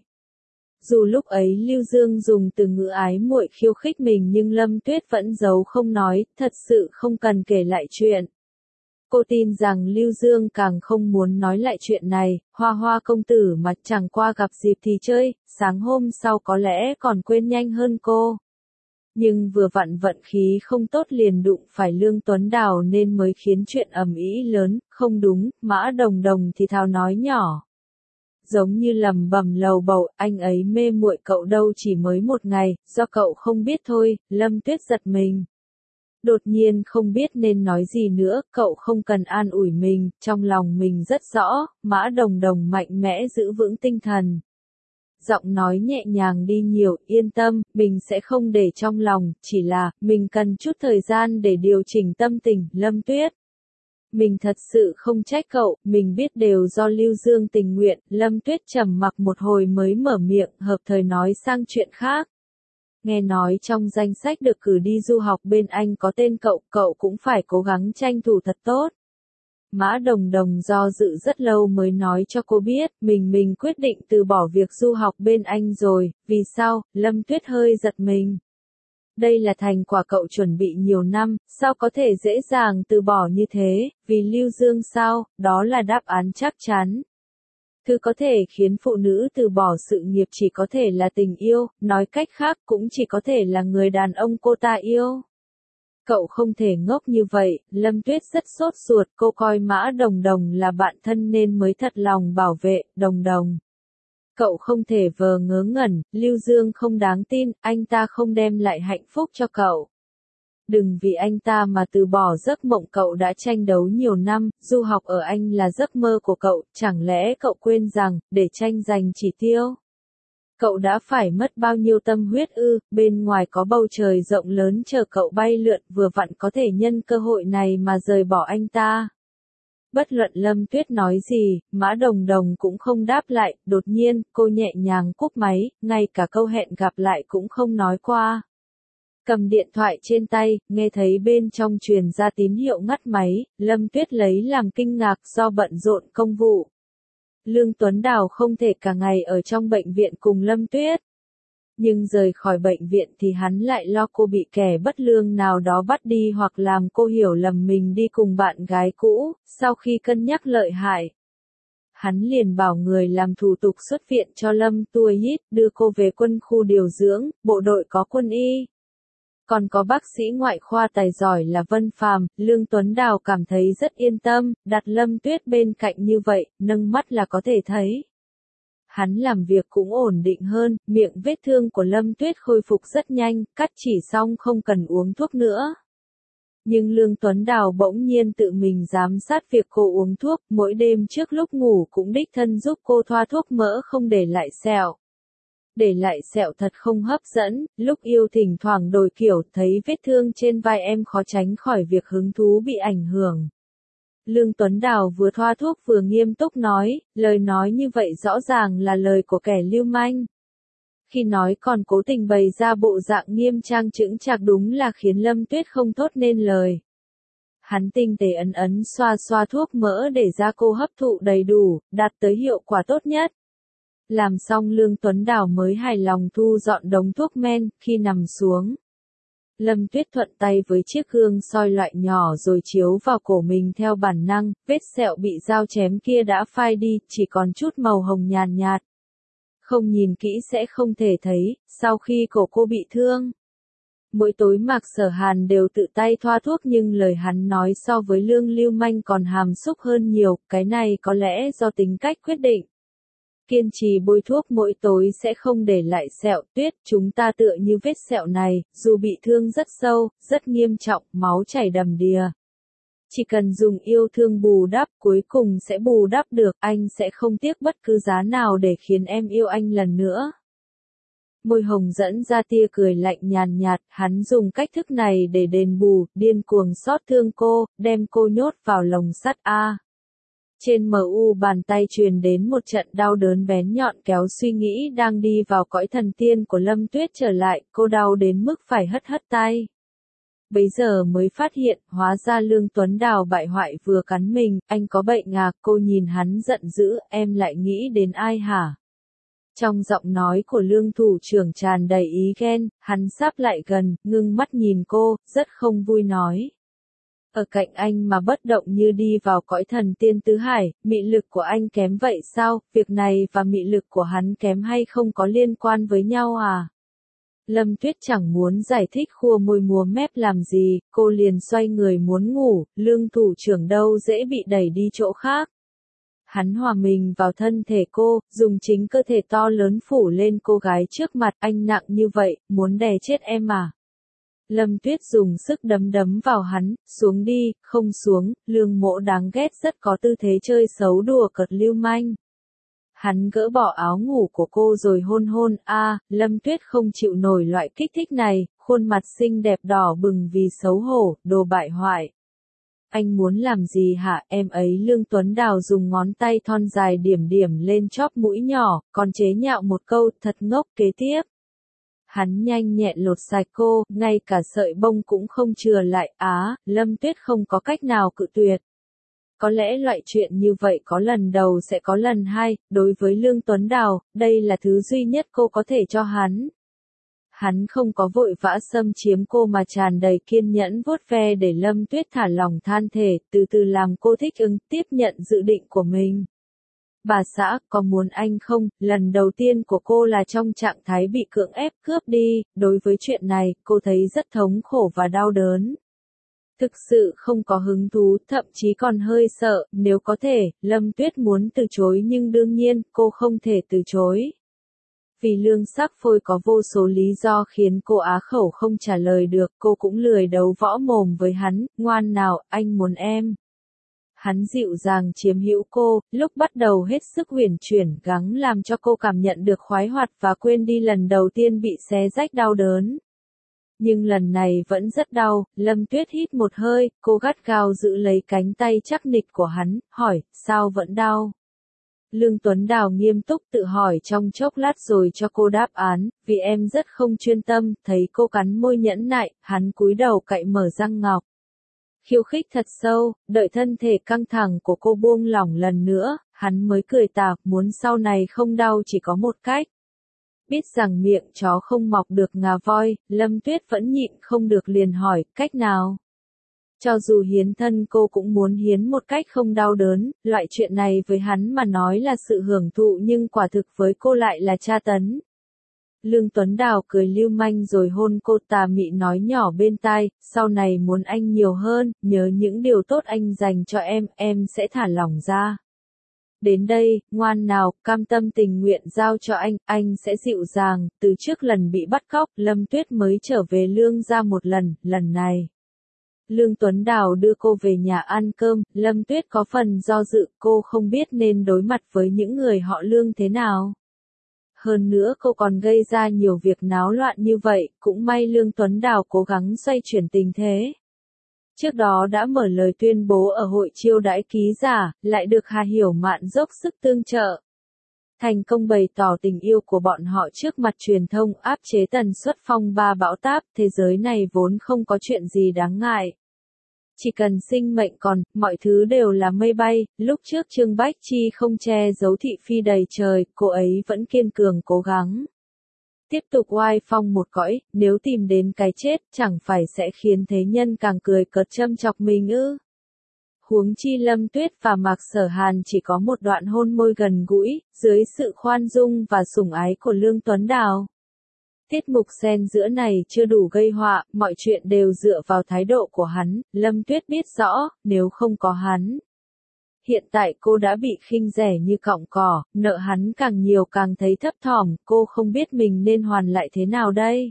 Dù lúc ấy Lưu Dương dùng từ ngữ ái muội khiêu khích mình nhưng Lâm Tuyết vẫn giấu không nói, thật sự không cần kể lại chuyện. Cô tin rằng Lưu Dương càng không muốn nói lại chuyện này, hoa hoa công tử mà chẳng qua gặp dịp thì chơi, sáng hôm sau có lẽ còn quên nhanh hơn cô. Nhưng vừa vặn vận khí không tốt liền đụng phải Lương Tuấn Đào nên mới khiến chuyện ầm ĩ lớn, không đúng, Mã Đồng Đồng thì thào nói nhỏ. Giống như lầm bầm lầu bầu, anh ấy mê muội cậu đâu chỉ mới một ngày, do cậu không biết thôi. Lâm Tuyết giật mình. Đột nhiên không biết nên nói gì nữa, cậu không cần an ủi mình, trong lòng mình rất rõ. Mã Đồng Đồng mạnh mẽ giữ vững tinh thần. Giọng nói nhẹ nhàng đi nhiều, yên tâm, mình sẽ không để trong lòng, chỉ là, mình cần chút thời gian để điều chỉnh tâm tình. Lâm Tuyết, mình thật sự không trách cậu, mình biết đều do Lưu Dương tình nguyện. Lâm Tuyết trầm mặc một hồi mới mở miệng, hợp thời nói sang chuyện khác. Nghe nói trong danh sách được cử đi du học bên Anh có tên cậu, cậu cũng phải cố gắng tranh thủ thật tốt. Mã Đồng Đồng do dự rất lâu mới nói cho cô biết, mình quyết định từ bỏ việc du học bên Anh rồi. Vì sao? Lâm Tuyết hơi giật mình. Đây là thành quả cậu chuẩn bị nhiều năm, sao có thể dễ dàng từ bỏ như thế? Vì Lưu Dương sao? Đó là đáp án chắc chắn. Thứ có thể khiến phụ nữ từ bỏ sự nghiệp chỉ có thể là tình yêu, nói cách khác cũng chỉ có thể là người đàn ông cô ta yêu. Cậu không thể ngốc như vậy. Lâm Tuyết rất sốt ruột, cô coi Mã Đồng Đồng là bạn thân nên mới thật lòng bảo vệ. Đồng Đồng, cậu không thể vờ ngớ ngẩn, Lưu Dương không đáng tin, anh ta không đem lại hạnh phúc cho cậu. Đừng vì anh ta mà từ bỏ giấc mộng cậu đã tranh đấu nhiều năm, du học ở Anh là giấc mơ của cậu, chẳng lẽ cậu quên rằng, để tranh giành chỉ tiêu? Cậu đã phải mất bao nhiêu tâm huyết ư, bên ngoài có bầu trời rộng lớn chờ cậu bay lượn, vừa vặn có thể nhân cơ hội này mà rời bỏ anh ta. Bất luận Lâm Tuyết nói gì, Mã Đồng Đồng cũng không đáp lại, đột nhiên, cô nhẹ nhàng cúp máy, ngay cả câu hẹn gặp lại cũng không nói qua. Cầm điện thoại trên tay, nghe thấy bên trong truyền ra tín hiệu ngắt máy, Lâm Tuyết lấy làm kinh ngạc do bận rộn công vụ. Lương Tuấn Đào không thể cả ngày ở trong bệnh viện cùng Lâm Tuyết. Nhưng rời khỏi bệnh viện thì hắn lại lo cô bị kẻ bất lương nào đó bắt đi hoặc làm cô hiểu lầm mình đi cùng bạn gái cũ, sau khi cân nhắc lợi hại. Hắn liền bảo người làm thủ tục xuất viện cho Lâm Tuôi Hít, đưa cô về quân khu điều dưỡng, bộ đội có quân y. Còn có bác sĩ ngoại khoa tài giỏi là Vân Phàm, Lương Tuấn Đào cảm thấy rất yên tâm, đặt Lâm Tuyết bên cạnh như vậy, nâng mắt là có thể thấy. Hắn làm việc cũng ổn định hơn, miệng vết thương của Lâm Tuyết khôi phục rất nhanh, cắt chỉ xong không cần uống thuốc nữa. Nhưng Lương Tuấn Đào bỗng nhiên tự mình giám sát việc cô uống thuốc, mỗi đêm trước lúc ngủ cũng đích thân giúp cô thoa thuốc mỡ không để lại sẹo. Để lại sẹo thật không hấp dẫn, lúc yêu thỉnh thoảng đổi kiểu, thấy vết thương trên vai em khó tránh khỏi việc hứng thú bị ảnh hưởng. Lương Tuấn Đào vừa thoa thuốc vừa nghiêm túc nói, lời nói như vậy rõ ràng là lời của kẻ lưu manh. Khi nói còn cố tình bày ra bộ dạng nghiêm trang chững chạc đúng là khiến Lâm Tuyết không thốt nên lời. Hắn tinh tế ấn xoa xoa thuốc mỡ để da cô hấp thụ đầy đủ, đạt tới hiệu quả tốt nhất. Làm xong Lương Tuấn Đào mới hài lòng thu dọn đống thuốc men, khi nằm xuống. Lâm Tuyết thuận tay với chiếc gương soi loại nhỏ rồi chiếu vào cổ mình theo bản năng, vết sẹo bị dao chém kia đã phai đi, chỉ còn chút màu hồng nhàn nhạt. Không nhìn kỹ sẽ không thể thấy, sau khi cổ cô bị thương. Mỗi tối Mạc Sở Hàn đều tự tay thoa thuốc nhưng lời hắn nói so với Lương lưu manh còn hàm xúc hơn nhiều, cái này có lẽ do tính cách quyết định. Kiên trì bôi thuốc mỗi tối sẽ không để lại sẹo. Tuyết, chúng ta tựa như vết sẹo này, dù bị thương rất sâu, rất nghiêm trọng, máu chảy đầm đìa. Chỉ cần dùng yêu thương bù đắp, cuối cùng sẽ bù đắp được, anh sẽ không tiếc bất cứ giá nào để khiến em yêu anh lần nữa. Môi hồng dẫn ra tia cười lạnh nhàn nhạt, hắn dùng cách thức này để đền bù, điên cuồng xót thương cô, đem cô nhốt vào lồng sắt a. Trên MU bàn tay truyền đến một trận đau đớn bén nhọn kéo suy nghĩ đang đi vào cõi thần tiên của Lâm Tuyết trở lại, cô đau đến mức phải hất hất tay. Bấy giờ mới phát hiện, hóa ra Lương Tuấn Đào bại hoại vừa cắn mình, anh có bệnh à, cô nhìn hắn giận dữ, em lại nghĩ đến ai hả? Trong giọng nói của Lương thủ trưởng tràn đầy ý ghen, hắn sáp lại gần, ngưng mắt nhìn cô, rất không vui nói. Ở cạnh anh mà bất động như đi vào cõi thần tiên tứ hải, mị lực của anh kém vậy sao, việc này và mị lực của hắn kém hay không có liên quan với nhau à? Lâm Tuyết chẳng muốn giải thích khua môi múa mép làm gì, cô liền xoay người muốn ngủ, Lương thủ trưởng đâu dễ bị đẩy đi chỗ khác. Hắn hòa mình vào thân thể cô, dùng chính cơ thể to lớn phủ lên cô gái trước mặt, anh nặng như vậy, muốn đè chết em à? Lâm Tuyết dùng sức đấm vào hắn, xuống đi, không xuống, Lương Mỗ đáng ghét rất có tư thế chơi xấu đùa cợt lưu manh. Hắn gỡ bỏ áo ngủ của cô rồi hôn hôn, Lâm Tuyết không chịu nổi loại kích thích này, khuôn mặt xinh đẹp đỏ bừng vì xấu hổ, đồ bại hoại. Anh muốn làm gì hả em ấy? Lương Tuấn Đào dùng ngón tay thon dài điểm điểm lên chóp mũi nhỏ, còn chế nhạo một câu thật ngốc kế tiếp. Hắn nhanh nhẹn lột sạch cô, ngay cả sợi bông cũng không chừa lại, Lâm Tuyết không có cách nào cự tuyệt. Có lẽ loại chuyện như vậy có lần đầu sẽ có lần hai, đối với Lương Tuấn Đào, đây là thứ duy nhất cô có thể cho hắn. Hắn không có vội vã xâm chiếm cô mà tràn đầy kiên nhẫn vuốt ve để Lâm Tuyết thả lòng than thể, từ từ làm cô thích ứng, tiếp nhận dự định của mình. Bà xã, có muốn anh không? Lần đầu tiên của cô là trong trạng thái bị cưỡng ép cướp đi, đối với chuyện này, cô thấy rất thống khổ và đau đớn. Thực sự không có hứng thú, thậm chí còn hơi sợ, nếu có thể, Lâm Tuyết muốn từ chối nhưng đương nhiên, cô không thể từ chối. Vì Lương Sắc Phôi có vô số lý do khiến cô á khẩu không trả lời được, cô cũng lười đấu võ mồm với hắn, ngoan nào, anh muốn em. Hắn dịu dàng chiếm hữu cô, lúc bắt đầu hết sức uyển chuyển, gắng làm cho cô cảm nhận được khoái hoạt và quên đi lần đầu tiên bị xé rách đau đớn. Nhưng lần này vẫn rất đau, Lâm Tuyết hít một hơi, cô gắt gao giữ lấy cánh tay chắc nịch của hắn, hỏi, sao vẫn đau? Lương Tuấn Đào nghiêm túc tự hỏi trong chốc lát rồi cho cô đáp án, vì em rất không chuyên tâm, thấy cô cắn môi nhẫn nại, hắn cúi đầu cạy mở răng ngọc. Khiêu khích thật sâu, đợi thân thể căng thẳng của cô buông lỏng lần nữa, hắn mới cười tà, muốn sau này không đau chỉ có một cách. Biết rằng miệng chó không mọc được ngà voi, Lâm Tuyết vẫn nhịn không được liền hỏi, cách nào? Cho dù hiến thân cô cũng muốn hiến một cách không đau đớn, loại chuyện này với hắn mà nói là sự hưởng thụ nhưng quả thực với cô lại là tra tấn. Lương Tuấn Đào cười lưu manh rồi hôn cô tà mị nói nhỏ bên tai, sau này muốn anh nhiều hơn, nhớ những điều tốt anh dành cho em sẽ thả lỏng ra. Đến đây, ngoan nào, cam tâm tình nguyện giao cho anh sẽ dịu dàng, từ trước lần bị bắt cóc, Lâm Tuyết mới trở về Lương gia một lần này. Lương Tuấn Đào đưa cô về nhà ăn cơm, Lâm Tuyết có phần do dự, cô không biết nên đối mặt với những người họ Lương thế nào. Hơn nữa cô còn gây ra nhiều việc náo loạn như vậy, cũng may Lương Tuấn Đào cố gắng xoay chuyển tình thế. Trước đó đã mở lời tuyên bố ở hội chiêu đãi ký giả, lại được Hà Hiểu Mạn dốc sức tương trợ. Thành công bày tỏ tình yêu của bọn họ trước mặt truyền thông, áp chế tần suất phong ba bão táp, thế giới này vốn không có chuyện gì đáng ngại. Chỉ cần sinh mệnh còn, mọi thứ đều là mây bay, lúc trước Trương Bách Chi không che giấu thị phi đầy trời, cô ấy vẫn kiên cường cố gắng. Tiếp tục oai phong một cõi, nếu tìm đến cái chết, chẳng phải sẽ khiến thế nhân càng cười cợt châm chọc mình ư. Huống chi Lâm Tuyết và Mạc Sở Hàn chỉ có một đoạn hôn môi gần gũi, dưới sự khoan dung và sủng ái của Lương Tuấn Đào. Tiết mục xen giữa này chưa đủ gây họa, mọi chuyện đều dựa vào thái độ của hắn, Lâm Tuyết biết rõ, nếu không có hắn. Hiện tại cô đã bị khinh rẻ như cọng cỏ, nợ hắn càng nhiều càng thấy thấp thỏm, cô không biết mình nên hoàn lại thế nào đây.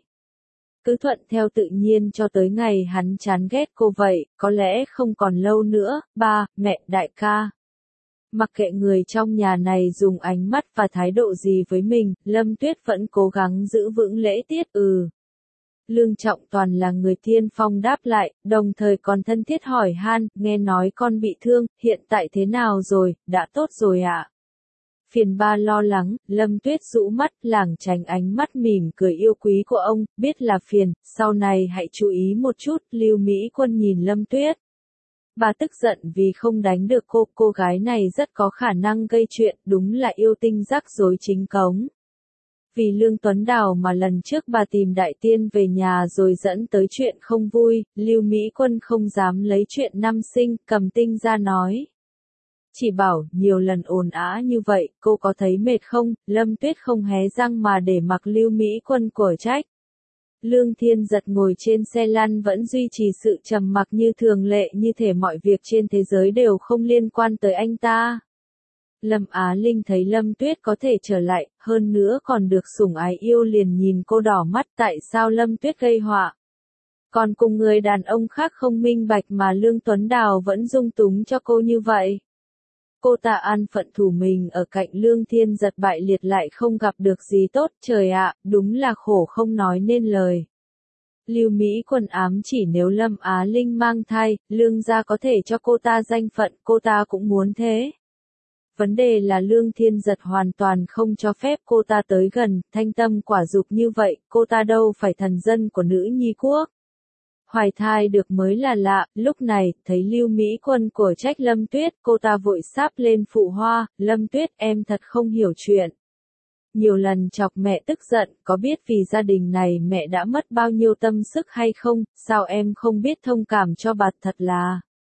Cứ thuận theo tự nhiên cho tới ngày hắn chán ghét cô vậy, có lẽ không còn lâu nữa, ba, mẹ, đại ca. Mặc kệ người trong nhà này dùng ánh mắt và thái độ gì với mình, Lâm Tuyết vẫn cố gắng giữ vững lễ tiết. Lương Trọng Toàn là người tiên phong đáp lại, đồng thời còn thân thiết hỏi han, nghe nói con bị thương, hiện tại thế nào rồi, đã tốt rồi ạ? Phiền ba lo lắng, Lâm Tuyết rũ mắt, lảng tránh ánh mắt mỉm cười yêu quý của ông, biết là phiền, sau này hãy chú ý một chút, Lưu Mỹ Quân nhìn Lâm Tuyết. Bà tức giận vì không đánh được cô gái này rất có khả năng gây chuyện, đúng là yêu tinh rắc rối chính cống. Vì Lương Tuấn Đào mà lần trước bà tìm Đại Tiên về nhà rồi dẫn tới chuyện không vui, Lưu Mỹ Quân không dám lấy chuyện năm sinh, cầm tinh ra nói. Chỉ bảo, nhiều lần ồn ào như vậy, cô có thấy mệt không? Lâm Tuyết không hé răng mà để mặc Lưu Mỹ Quân quở trách. Lương Thiên Giật ngồi trên xe lăn vẫn duy trì sự trầm mặc như thường lệ, như thể mọi việc trên thế giới đều không liên quan tới anh ta. Lâm Á Linh thấy Lâm Tuyết có thể trở lại, hơn nữa còn được sủng ái yêu liền nhìn cô đỏ mắt, tại sao Lâm Tuyết gây họa. Còn cùng người đàn ông khác không minh bạch mà Lương Tuấn Đào vẫn dung túng cho cô như vậy. Cô ta an phận thủ mình ở cạnh Lương Thiên Giật bại liệt lại không gặp được gì tốt, trời ạ, đúng là khổ không nói nên lời. Lưu Mỹ Quân ám chỉ nếu Lâm Á Linh mang thai, Lương gia có thể cho cô ta danh phận, cô ta cũng muốn thế. Vấn đề là Lương Thiên Giật hoàn toàn không cho phép cô ta tới gần, thanh tâm quả dục như vậy, cô ta đâu phải thần dân của nữ nhi quốc. Hoài thai được mới là lạ, lúc này, thấy Lưu Mỹ Quân của trách Lâm Tuyết, cô ta vội sáp lên phụ hoa, Lâm Tuyết em thật không hiểu chuyện. Nhiều lần chọc mẹ tức giận, có biết vì gia đình này mẹ đã mất bao nhiêu tâm sức hay không, sao em không biết thông cảm cho bà, thật là.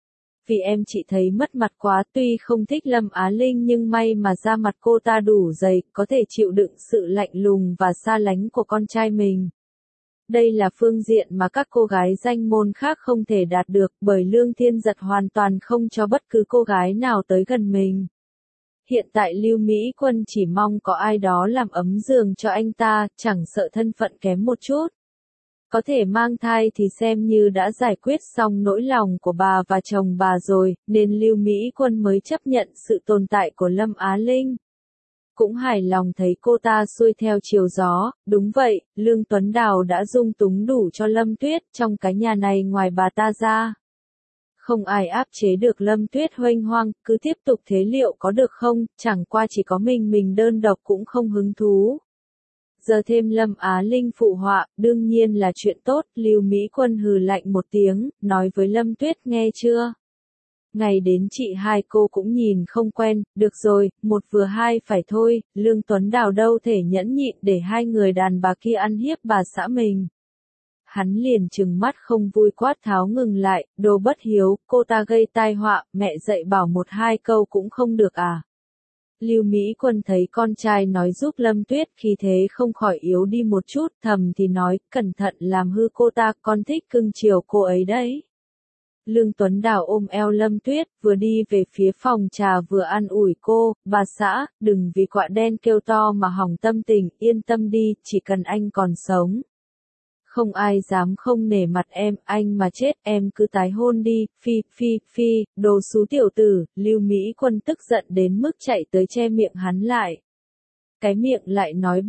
Vì em chỉ thấy mất mặt quá, tuy không thích Lâm Á Linh nhưng may mà da mặt cô ta đủ dày, có thể chịu đựng sự lạnh lùng và xa lánh của con trai mình. Đây là phương diện mà các cô gái danh môn khác không thể đạt được, bởi Lương Thiên Giật hoàn toàn không cho bất cứ cô gái nào tới gần mình. hiện tại Lưu Mỹ Quân chỉ mong có ai đó làm ấm giường cho anh ta, chẳng sợ thân phận kém một chút. Có thể mang thai thì xem như đã giải quyết xong nỗi lòng của bà và chồng bà rồi, nên Lưu Mỹ Quân mới chấp nhận sự tồn tại của Lâm Á Linh. Cũng hài lòng thấy cô ta xuôi theo chiều gió, đúng vậy, Lương Tuấn Đào đã dung túng đủ cho Lâm Tuyết, trong cái nhà này ngoài bà ta ra. Không ai áp chế được Lâm Tuyết huênh hoang, cứ tiếp tục thế liệu có được không, chẳng qua chỉ có mình đơn độc cũng không hứng thú. Giờ thêm Lâm Á Linh phụ họa, đương nhiên là chuyện tốt, Lưu Mỹ Quân hừ lạnh một tiếng, nói với Lâm Tuyết nghe chưa? Ngày đến chị hai cô cũng nhìn không quen, được rồi, một vừa hai phải thôi, Lương Tuấn Đào đâu thể nhẫn nhịn để hai người đàn bà kia ăn hiếp bà xã mình. Hắn liền trừng mắt không vui quát tháo ngừng lại, đồ bất hiếu, cô ta gây tai họa, mẹ dạy bảo một hai câu cũng không được à. Lưu Mỹ Quân thấy con trai nói giúp Lâm Tuyết khi thế không khỏi yếu đi một chút, thầm thì nói, cẩn thận làm hư cô ta, con thích cưng chiều cô ấy đấy. Lương Tuấn Đào ôm eo Lâm Tuyết, vừa đi về phía phòng trà vừa an ủi cô, bà xã, đừng vì quạ đen kêu to mà hỏng tâm tình, yên tâm đi, chỉ cần anh còn sống. Không ai dám không nể mặt em, anh mà chết em cứ tái hôn đi, phi, đồ xú tiểu tử, Lưu Mỹ Quân tức giận đến mức chạy tới che miệng hắn lại. Cái miệng lại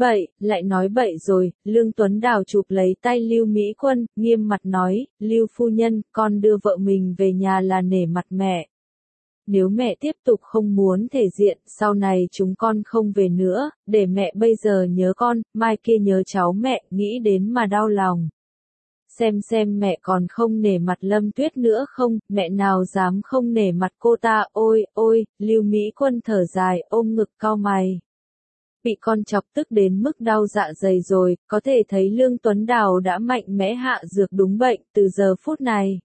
nói bậy rồi, Lương Tuấn Đào chụp lấy tay Lưu Mỹ Quân, nghiêm mặt nói, Lưu phu nhân, con đưa vợ mình về nhà là nể mặt mẹ. Nếu mẹ tiếp tục không muốn thể diện, sau này chúng con không về nữa, để mẹ bây giờ nhớ con, mai kia nhớ cháu mẹ, nghĩ đến mà đau lòng. Xem mẹ còn không nể mặt Lâm Tuyết nữa không, mẹ nào dám không nể mặt cô ta, ôi, Lưu Mỹ Quân thở dài, ôm ngực cau mày. Bị con chọc tức đến mức đau dạ dày rồi, có thể thấy Lương Tuấn Đào đã mạnh mẽ hạ dược đúng bệnh từ giờ phút này.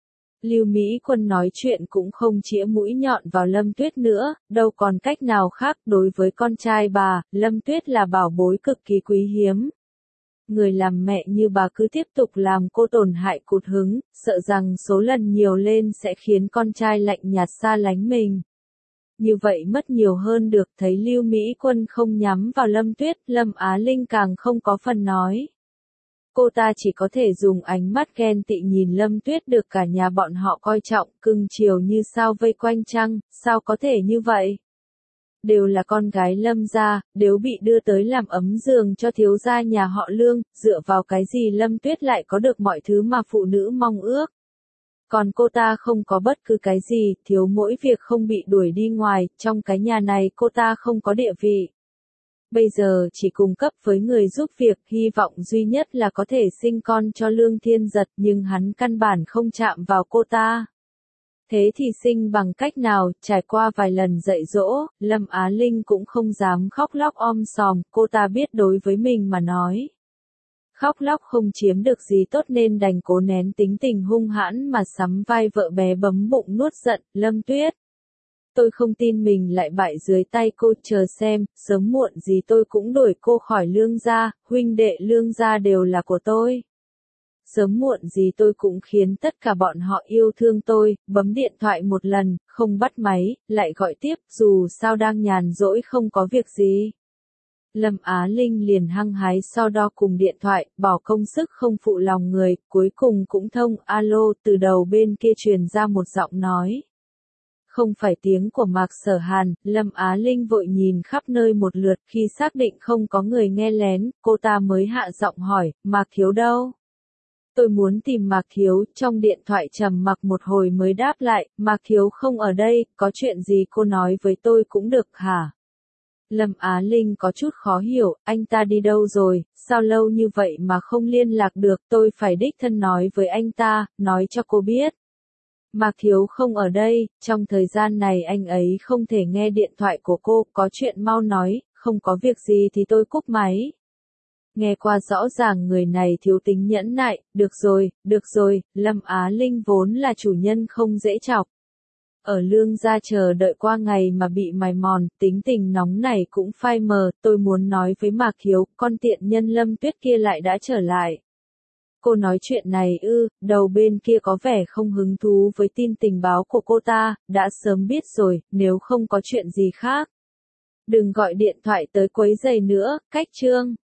Lưu Mỹ Quân nói chuyện cũng không chĩa mũi nhọn vào Lâm Tuyết nữa, đâu còn cách nào khác, đối với con trai bà, Lâm Tuyết là bảo bối cực kỳ quý hiếm. Người làm mẹ như bà cứ tiếp tục làm cô tổn hại cụt hứng, sợ rằng số lần nhiều lên sẽ khiến con trai lạnh nhạt xa lánh mình. Như vậy mất nhiều hơn được, thấy Lưu Mỹ Quân không nhắm vào Lâm Tuyết, Lâm Á Linh càng không có phần nói. Cô ta chỉ có thể dùng ánh mắt ghen tị nhìn Lâm Tuyết được cả nhà bọn họ coi trọng, cưng chiều như sao vây quanh trăng, sao có thể như vậy? Đều là con gái Lâm gia, nếu bị đưa tới làm ấm giường cho thiếu gia nhà họ Lương, dựa vào cái gì Lâm Tuyết lại có được mọi thứ mà phụ nữ mong ước? Còn cô ta không có bất cứ cái gì, thiếu mỗi việc không bị đuổi đi ngoài, trong cái nhà này cô ta không có địa vị. Bây giờ chỉ cung cấp với người giúp việc, hy vọng duy nhất là có thể sinh con cho Lương Thiên Giật, nhưng hắn căn bản không chạm vào cô ta. Thế thì sinh bằng cách nào, trải qua vài lần dạy dỗ, Lâm Á Linh cũng không dám khóc lóc om sòm, cô ta biết đối với mình mà nói. Khóc lóc không chiếm được gì tốt nên đành cố nén tính tình hung hãn mà sắm vai vợ bé bấm bụng nuốt giận, Lâm Tuyết. Tôi không tin mình lại bại dưới tay cô, chờ xem, sớm muộn gì tôi cũng đuổi cô khỏi Lương gia, huynh đệ Lương gia đều là của tôi. Sớm muộn gì tôi cũng khiến tất cả bọn họ yêu thương tôi, bấm điện thoại một lần, không bắt máy, lại gọi tiếp, dù sao đang nhàn rỗi không có việc gì. Lâm Á Linh liền hăng hái so đo cùng điện thoại, bỏ công sức không phụ lòng người, cuối cùng cũng thông, alo, từ đầu bên kia truyền ra một giọng nói. Không phải tiếng của Mạc Sở Hàn, Lâm Á Linh vội nhìn khắp nơi một lượt, khi xác định không có người nghe lén, cô ta mới hạ giọng hỏi, Mạc Thiếu đâu? Tôi muốn tìm Mạc Thiếu, trong điện thoại trầm mặc một hồi mới đáp lại, Mạc Thiếu không ở đây, có chuyện gì cô nói với tôi cũng được hả? Lâm Á Linh có chút khó hiểu, anh ta đi đâu rồi, sao lâu như vậy mà không liên lạc được, tôi phải đích thân nói với anh ta, nói cho cô biết. Mạc Thiếu không ở đây, trong thời gian này anh ấy không thể nghe điện thoại của cô, có chuyện mau nói, không có việc gì thì tôi cúp máy. Nghe qua rõ ràng người này thiếu tính nhẫn nại, được rồi, Lâm Á Linh vốn là chủ nhân không dễ chọc. Ở Lương gia chờ đợi qua ngày mà bị mài mòn, tính tình nóng này cũng phai mờ, tôi muốn nói với Mạc Thiếu, con tiện nhân Lâm Tuyết kia lại đã trở lại. Cô nói chuyện này đầu bên kia có vẻ không hứng thú với tin tình báo của cô ta, đã sớm biết rồi, nếu không có chuyện gì khác. Đừng gọi điện thoại tới quấy rầy nữa, cách chương.